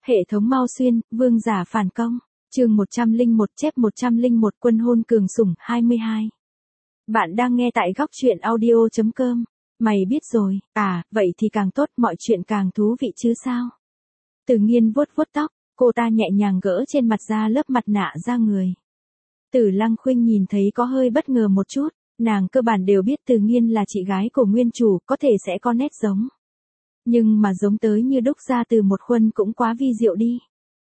Hệ thống Mao Xuyên, vương giả phản công. Chương 101 chép 101 quân hôn cường sủng 22. Bạn đang nghe tại góc truyện audio.com. Mày biết rồi, vậy thì càng tốt, mọi chuyện càng thú vị chứ sao. Từ Nghiên vuốt vuốt tóc, cô ta nhẹ nhàng gỡ trên mặt ra lớp mặt nạ ra người. Tử Lăng Khuynh nhìn thấy có hơi bất ngờ một chút, nàng cơ bản đều biết Từ Nghiên là chị gái của nguyên chủ, có thể sẽ có nét giống. Nhưng mà giống tới như đúc ra từ một khuôn cũng quá vi diệu đi.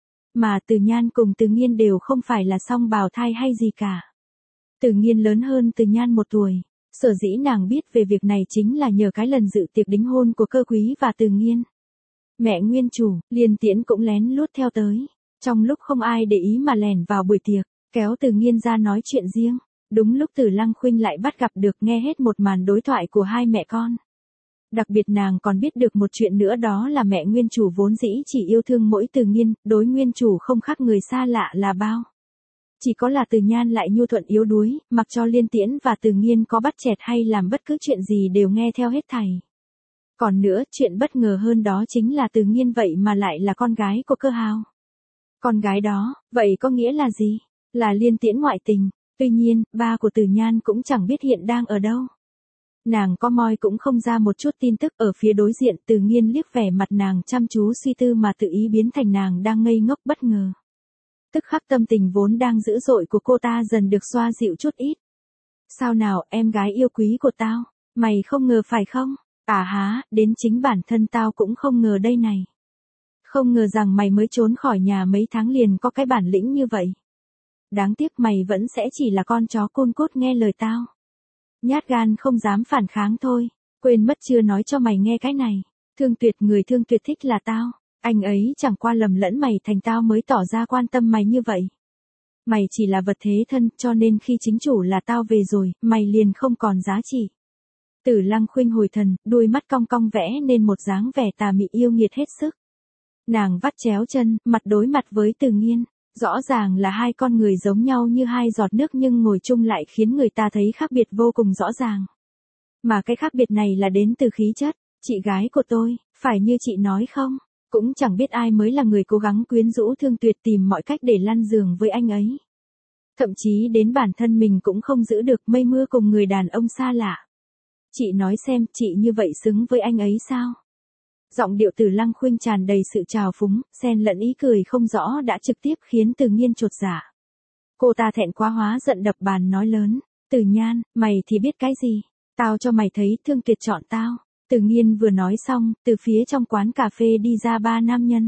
Mà Từ Nhan cùng Từ Nghiên đều không phải là song bào thai hay gì cả. Từ Nghiên lớn hơn Từ Nhan 1 tuổi, sở dĩ nàng biết về việc này chính là nhờ cái lần dự tiệc đính hôn của Cơ Quý và Từ Nghiên. Mẹ nguyên chủ, Liên Tiễn cũng lén lút theo tới, trong lúc không ai để ý mà lẻn vào buổi tiệc, kéo Từ Nghiên ra nói chuyện riêng. Đúng lúc Tử Lăng Khuynh lại bắt gặp được nghe hết một màn đối thoại của hai mẹ con. Đặc biệt nàng còn biết được một chuyện nữa, đó là mẹ nguyên chủ vốn dĩ chỉ yêu thương mỗi Từ Nghiên, đối nguyên chủ không khác người xa lạ là bao. Chỉ có là Từ Nhan lại nhu thuận yếu đuối, mặc cho Liên Tiễn và Từ Nghiên có bắt chẹt hay làm bất cứ chuyện gì đều nghe theo hết thảy. Còn nữa, chuyện bất ngờ hơn đó chính là Từ Nghiên vậy mà lại là con gái của Cơ Hào. Con gái đó, vậy có nghĩa là gì? Là Liên Tiễn ngoại tình. Tuy nhiên, ba của Từ Nhan cũng chẳng biết hiện đang ở đâu. Nàng có moi cũng không ra một chút tin tức. Ở phía đối diện, Từ Nghiên liếc vẻ mặt nàng chăm chú suy tư mà tự ý biến thành nàng đang ngây ngốc bất ngờ. Tức khắc tâm tình vốn đang dữ dội của cô ta dần được xoa dịu chút ít. Sao nào, em gái yêu quý của tao, mày không ngờ phải không? Đến chính bản thân tao cũng không ngờ đây này. Không ngờ rằng mày mới trốn khỏi nhà mấy tháng liền có cái bản lĩnh như vậy. Đáng tiếc mày vẫn sẽ chỉ là con chó côn cốt nghe lời tao. Nhát gan không dám phản kháng thôi. Quên mất chưa nói cho mày nghe cái này. Thương Tuyệt, người Thương Tuyệt thích là tao. Anh ấy chẳng qua lầm lẫn mày thành tao mới tỏ ra quan tâm mày như vậy. Mày chỉ là vật thế thân, cho nên khi chính chủ là tao về rồi, mày liền không còn giá trị. Tử Lăng Khuynh hồi thần, đuôi mắt cong cong vẽ nên một dáng vẻ tà mị yêu nghiệt hết sức. Nàng vắt chéo chân, mặt đối mặt với Từ Nghiên. Rõ ràng là hai con người giống nhau như hai giọt nước nhưng ngồi chung lại khiến người ta thấy khác biệt vô cùng rõ ràng. Mà cái khác biệt này là đến từ khí chất. Chị gái của tôi, phải như chị nói không? Cũng chẳng biết ai mới là người cố gắng quyến rũ Thương Tuyệt tìm mọi cách để lăn giường với anh ấy. Thậm chí đến bản thân mình cũng không giữ được, mây mưa cùng người đàn ông xa lạ. Chị nói xem, chị như vậy xứng với anh ấy sao? Giọng điệu Tử Lăng Khuynh tràn đầy sự trào phúng, xen lẫn ý cười không rõ đã trực tiếp khiến Từ Nghiên chột dạ. Cô ta thẹn quá hóa giận đập bàn nói lớn, Từ Nhan, mày thì biết cái gì? Tao cho mày thấy Thương Tuyệt chọn tao. Từ Nghiên vừa nói xong, từ phía trong quán cà phê đi ra 3 nam nhân.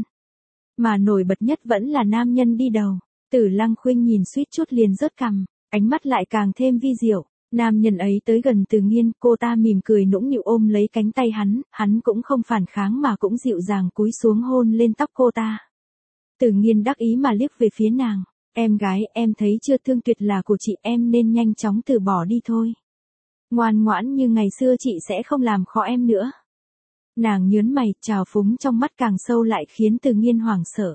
Mà nổi bật nhất vẫn là nam nhân đi đầu. Tử Lăng Khuynh nhìn suýt chút liền rớt cằm, ánh mắt lại càng thêm vi diệu. Nam nhân ấy tới gần Từ Nghiên, cô ta mỉm cười nũng nịu ôm lấy cánh tay hắn cũng không phản kháng mà cũng dịu dàng cúi xuống hôn lên tóc cô ta. Từ Nghiên đắc ý mà liếc về phía nàng, em gái, em thấy chưa, Thương Tuyệt là của chị, em nên nhanh chóng từ bỏ đi thôi. Ngoan ngoãn như ngày xưa chị sẽ không làm khó em nữa. Nàng nhớn mày, trào phúng trong mắt càng sâu lại khiến Từ Nghiên hoảng sợ.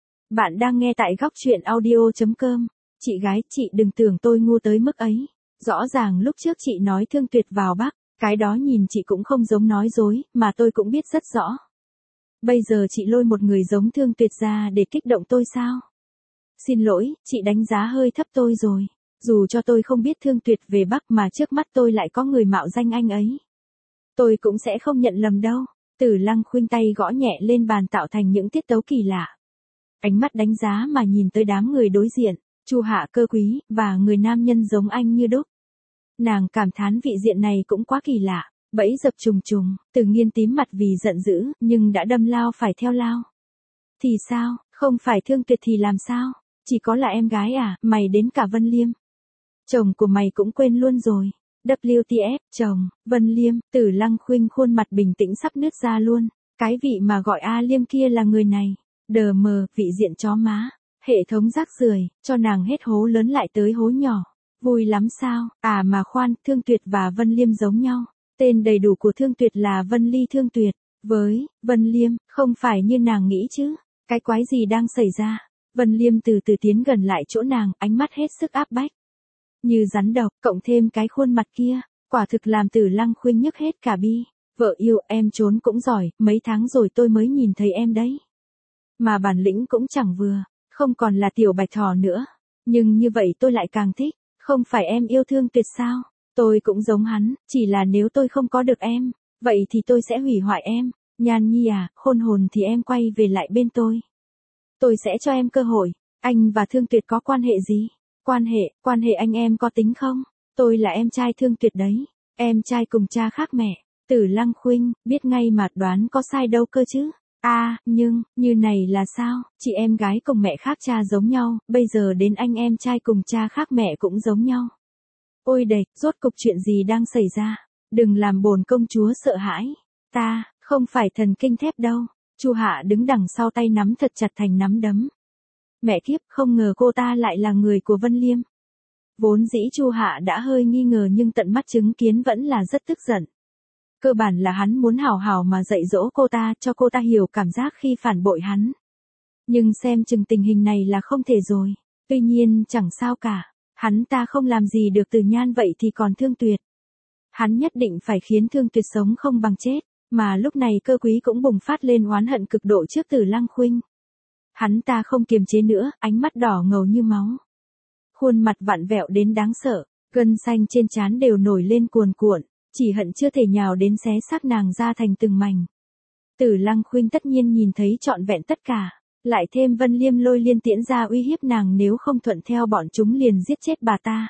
Bạn đang nghe tại góc truyện audio.com. Chị gái, chị đừng tưởng tôi ngu tới mức ấy. Rõ ràng lúc trước chị nói Thương Tuyệt vào Bắc, cái đó nhìn chị cũng không giống nói dối, mà tôi cũng biết rất rõ. Bây giờ chị lôi một người giống Thương Tuyệt ra để kích động tôi sao? Xin lỗi, chị đánh giá hơi thấp tôi rồi. Dù cho tôi không biết Thương Tuyệt về Bắc mà trước mắt tôi lại có người mạo danh anh ấy. Tôi cũng sẽ không nhận lầm đâu. Tử Lăng Khuynh tay gõ nhẹ lên bàn tạo thành những tiết tấu kỳ lạ. Ánh mắt đánh giá mà nhìn tới đám người đối diện, Chu Hạ, Cơ Quý, và người nam nhân giống anh như đúc. Nàng cảm thán vị diện này cũng quá kỳ lạ, bẫy dập trùng trùng. Từ Nghiên tím mặt vì giận dữ, nhưng đã đâm lao phải theo lao. Thì sao, không phải Thương Tuyệt thì làm sao? Chỉ có là em gái à, mày đến cả Vân Liêm. Chồng của mày cũng quên luôn rồi. WTF, chồng, Vân Liêm. Tử Lăng Khuynh khuôn mặt bình tĩnh sắp nứt ra luôn. Cái vị mà gọi A Liêm kia là người này. Đờ mờ, vị diện chó má. Hệ thống rác rưởi, cho nàng hết hố lớn lại tới hố nhỏ. Vui lắm sao? Mà khoan, Thương Tuyệt và Vân Liêm giống nhau. Tên đầy đủ của Thương Tuyệt là Vân Ly Thương Tuyệt. Với Vân Liêm, không phải như nàng nghĩ chứ. Cái quái gì đang xảy ra? Vân Liêm từ từ tiến gần lại chỗ nàng, ánh mắt hết sức áp bách. Như rắn độc, cộng thêm cái khuôn mặt kia, quả thực làm Tử Lăng Khuynh nhức hết cả bi. Vợ yêu, em trốn cũng giỏi, mấy tháng rồi tôi mới nhìn thấy em đấy. mà bản lĩnh cũng chẳng vừa, không còn là tiểu bạch thỏ nữa. Nhưng như vậy tôi lại càng thích, không phải em yêu thương Tuyệt sao? Tôi cũng giống hắn, chỉ là nếu tôi không có được em, vậy thì tôi sẽ hủy hoại em. Nhan Nhi à, khôn hồn thì em quay về lại bên tôi. Tôi sẽ cho em cơ hội. Anh và Thương Tuyệt có quan hệ gì? Quan hệ anh em có tính không? Tôi là em trai Thương Tuyệt đấy. Em trai cùng cha khác mẹ. Tử Lăng Khuynh, biết ngay mà đoán có sai đâu cơ chứ. Nhưng, như này là sao? Chị em gái cùng mẹ khác cha giống nhau, bây giờ đến anh em trai cùng cha khác mẹ cũng giống nhau. Ôi đệt, rốt cục chuyện gì đang xảy ra? Đừng làm bổn công chúa sợ hãi. Ta, không phải thần kinh thép đâu. Chu Hạ đứng đằng sau tay nắm thật chặt thành nắm đấm. Mẹ kiếp, không ngờ cô ta lại là người của Vân Liêm. Vốn dĩ Chu Hạ đã hơi nghi ngờ nhưng tận mắt chứng kiến vẫn là rất tức giận. Cơ bản là hắn muốn hào hào mà dạy dỗ cô ta, cho cô ta hiểu cảm giác khi phản bội hắn. Nhưng xem chừng tình hình này là không thể rồi. Tuy nhiên chẳng sao cả, hắn ta không làm gì được Từ Nhan vậy thì còn Thương Tuyệt. Hắn nhất định phải khiến Thương Tuyệt sống không bằng chết, mà lúc này Cơ Quý cũng bùng phát lên oán hận cực độ trước Tử Lăng Khuynh. Hắn ta không kiềm chế nữa, ánh mắt đỏ ngầu như máu. Khuôn mặt vặn vẹo đến đáng sợ, gân xanh trên trán đều nổi lên cuồn cuộn, chỉ hận chưa thể nhào đến xé xác nàng ra thành từng mảnh. Tử Lăng Khuynh tất nhiên nhìn thấy trọn vẹn tất cả, lại thêm Vân Liêm lôi liên tiễn ra uy hiếp nàng nếu không thuận theo bọn chúng liền giết chết bà ta.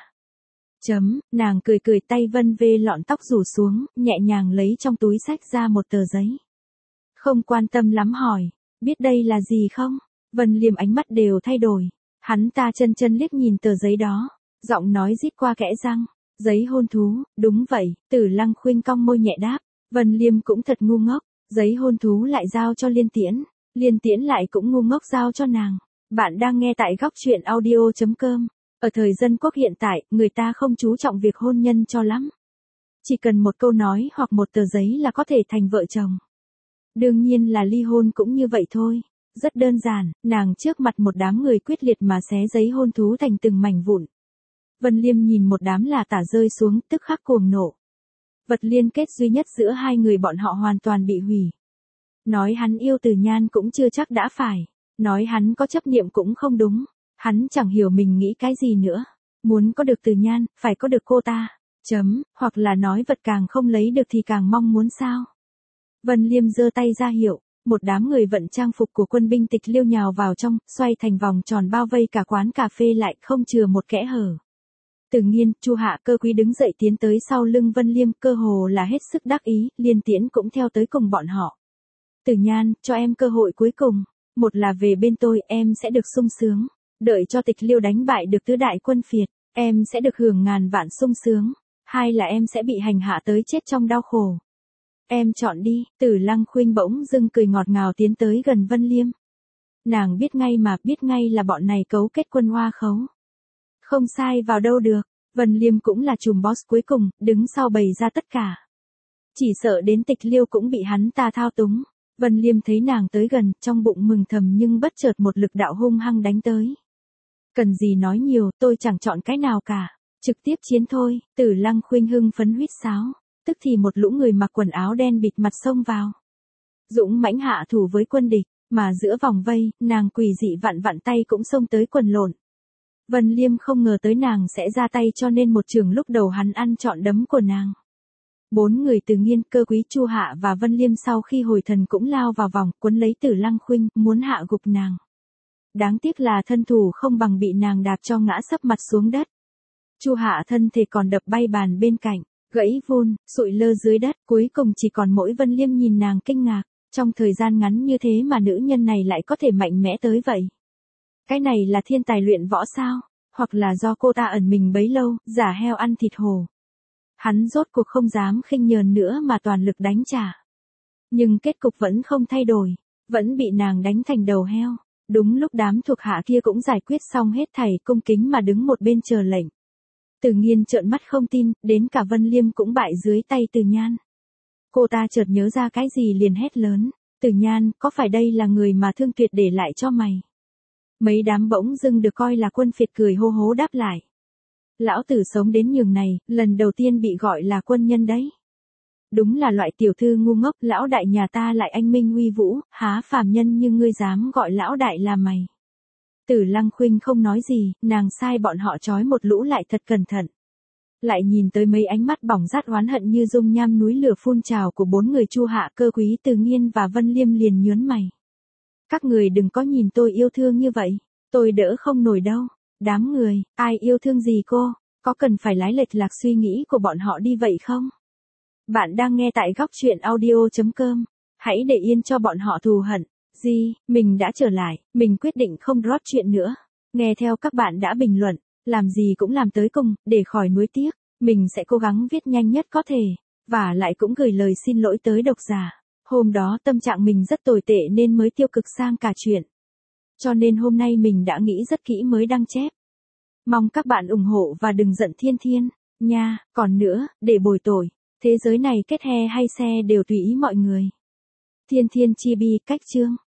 Nàng cười cười tay vân vê lọn tóc rủ xuống, nhẹ nhàng lấy trong túi xách ra một tờ giấy. Không quan tâm lắm hỏi, biết đây là gì không? Vân Liêm ánh mắt đều thay đổi. Hắn ta chân liếc nhìn tờ giấy đó, giọng nói rít qua kẽ răng. Giấy hôn thú, đúng vậy, Tử Lăng Khuynh cong môi nhẹ đáp. Vân Liêm cũng thật ngu ngốc, giấy hôn thú lại giao cho Liên Tiễn. Liên Tiễn lại cũng ngu ngốc giao cho nàng. Bạn đang nghe tại góc truyện audio.com. Ở thời dân quốc hiện tại, người ta không chú trọng việc hôn nhân cho lắm. Chỉ cần một câu nói hoặc một tờ giấy là có thể thành vợ chồng. Đương nhiên là ly hôn cũng như vậy thôi. Rất đơn giản, nàng trước mặt một đám người quyết liệt mà xé giấy hôn thú thành từng mảnh vụn. Vân Liêm nhìn một đám là tả rơi xuống, tức khắc cuồng nộ. Vật liên kết duy nhất giữa hai người bọn họ hoàn toàn bị hủy. Nói hắn yêu Từ Nhan cũng chưa chắc đã phải. Nói hắn có chấp niệm cũng không đúng. Hắn chẳng hiểu mình nghĩ cái gì nữa. Muốn có được Từ Nhan, phải có được cô ta. Hoặc là nói vật càng không lấy được thì càng mong muốn sao. Vân Liêm giơ tay ra hiệu. Một đám người vận trang phục của quân binh Tịch Liêu nhào vào trong, xoay thành vòng tròn bao vây cả quán cà phê lại không chừa một kẽ hở. Tự nhiên, Chu Hạ Cơ Quý đứng dậy tiến tới sau lưng Vân Liêm, cơ hồ là hết sức đắc ý, Liên Tiễn cũng theo tới cùng bọn họ. Từ Nhan, cho em cơ hội cuối cùng. Một là về bên tôi, em sẽ được sung sướng. Đợi cho Tịch Liêu đánh bại được tứ đại quân phiệt, em sẽ được hưởng ngàn vạn sung sướng. Hai là em sẽ bị hành hạ tới chết trong đau khổ. Em chọn đi. Tử Lăng Khuynh bỗng dưng cười ngọt ngào tiến tới gần Vân Liêm. Nàng biết ngay là bọn này cấu kết quân Hoa Khấu. Không sai vào đâu được, Vân Liêm cũng là trùm boss cuối cùng, đứng sau bày ra tất cả. Chỉ sợ đến Tịch Liêu cũng bị hắn ta thao túng. Vân Liêm thấy nàng tới gần, trong bụng mừng thầm nhưng bất chợt một lực đạo hung hăng đánh tới. Cần gì nói nhiều, tôi chẳng chọn cái nào cả. Trực tiếp chiến thôi. Tử Lăng Khuynh hưng phấn huýt sáo. Tức thì một lũ người mặc quần áo đen bịt mặt xông vào. Dũng mãnh hạ thủ với quân địch, mà giữa vòng vây, nàng quỷ dị vặn tay cũng xông tới quần lộn. Vân Liêm không ngờ tới nàng sẽ ra tay cho nên một trường lúc đầu hắn ăn trọn đấm của nàng. Bốn người Từ Nghiên, Cơ Quý, Chu Hạ và Vân Liêm sau khi hồi thần cũng lao vào vòng, quấn lấy Tử Lăng Khuynh, muốn hạ gục nàng. Đáng tiếc là thân thủ không bằng bị nàng đạp cho ngã sấp mặt xuống đất. Chu Hạ thân thể còn đập bay bàn bên cạnh, gãy vụn, sụi lơ dưới đất, cuối cùng chỉ còn mỗi Vân Liêm nhìn nàng kinh ngạc, trong thời gian ngắn như thế mà nữ nhân này lại có thể mạnh mẽ tới vậy. Cái này là thiên tài luyện võ sao, hoặc là do cô ta ẩn mình bấy lâu, giả heo ăn thịt hổ. Hắn rốt cuộc không dám khinh nhờn nữa mà toàn lực đánh trả. Nhưng kết cục vẫn không thay đổi, vẫn bị nàng đánh thành đầu heo. Đúng lúc đám thuộc hạ kia cũng giải quyết xong hết thảy, cung kính mà đứng một bên chờ lệnh. Từ Nghiên trợn mắt không tin, đến cả Vân Liêm cũng bại dưới tay Từ Nhan. Cô ta chợt nhớ ra cái gì liền hét lớn, Từ Nhan, có phải đây là người mà Thương Tuyệt để lại cho mày? Mấy đám bỗng dưng được coi là quân phiệt cười hô hố đáp lại. Lão tử sống đến nhường này, lần đầu tiên bị gọi là quân nhân đấy. Đúng là loại tiểu thư ngu ngốc, lão đại nhà ta lại anh minh uy vũ, há phàm nhân như ngươi dám gọi lão đại là mày. Tử Lăng Khuynh không nói gì, nàng sai bọn họ trói một lũ lại thật cẩn thận. Lại nhìn tới mấy ánh mắt bỏng rát oán hận như dung nham núi lửa phun trào của 4 người Chu Hạ, Cơ Quý, Từ Nghiên và Vân Liêm liền nhướng mày. Các người đừng có nhìn tôi yêu thương như vậy, tôi đỡ không nổi đâu. Đám người, ai yêu thương gì cô, có cần phải lái lệch lạc suy nghĩ của bọn họ đi vậy không? Bạn đang nghe tại góc truyện audio.com, hãy để yên cho bọn họ thù hận. Gì, mình đã trở lại, mình quyết định không rót chuyện nữa. Nghe theo các bạn đã bình luận, làm gì cũng làm tới cùng, để khỏi nuối tiếc, mình sẽ cố gắng viết nhanh nhất có thể, và lại cũng gửi lời xin lỗi tới độc giả. Hôm đó tâm trạng mình rất tồi tệ nên mới tiêu cực sang cả chuyện. Cho nên hôm nay mình đã nghĩ rất kỹ mới đăng chép. Mong các bạn ủng hộ và đừng giận Thiên Thiên, nha, còn nữa, để bồi tội, thế giới này kết he hay xe đều tùy ý mọi người. Thiên Thiên Chibi cách chương.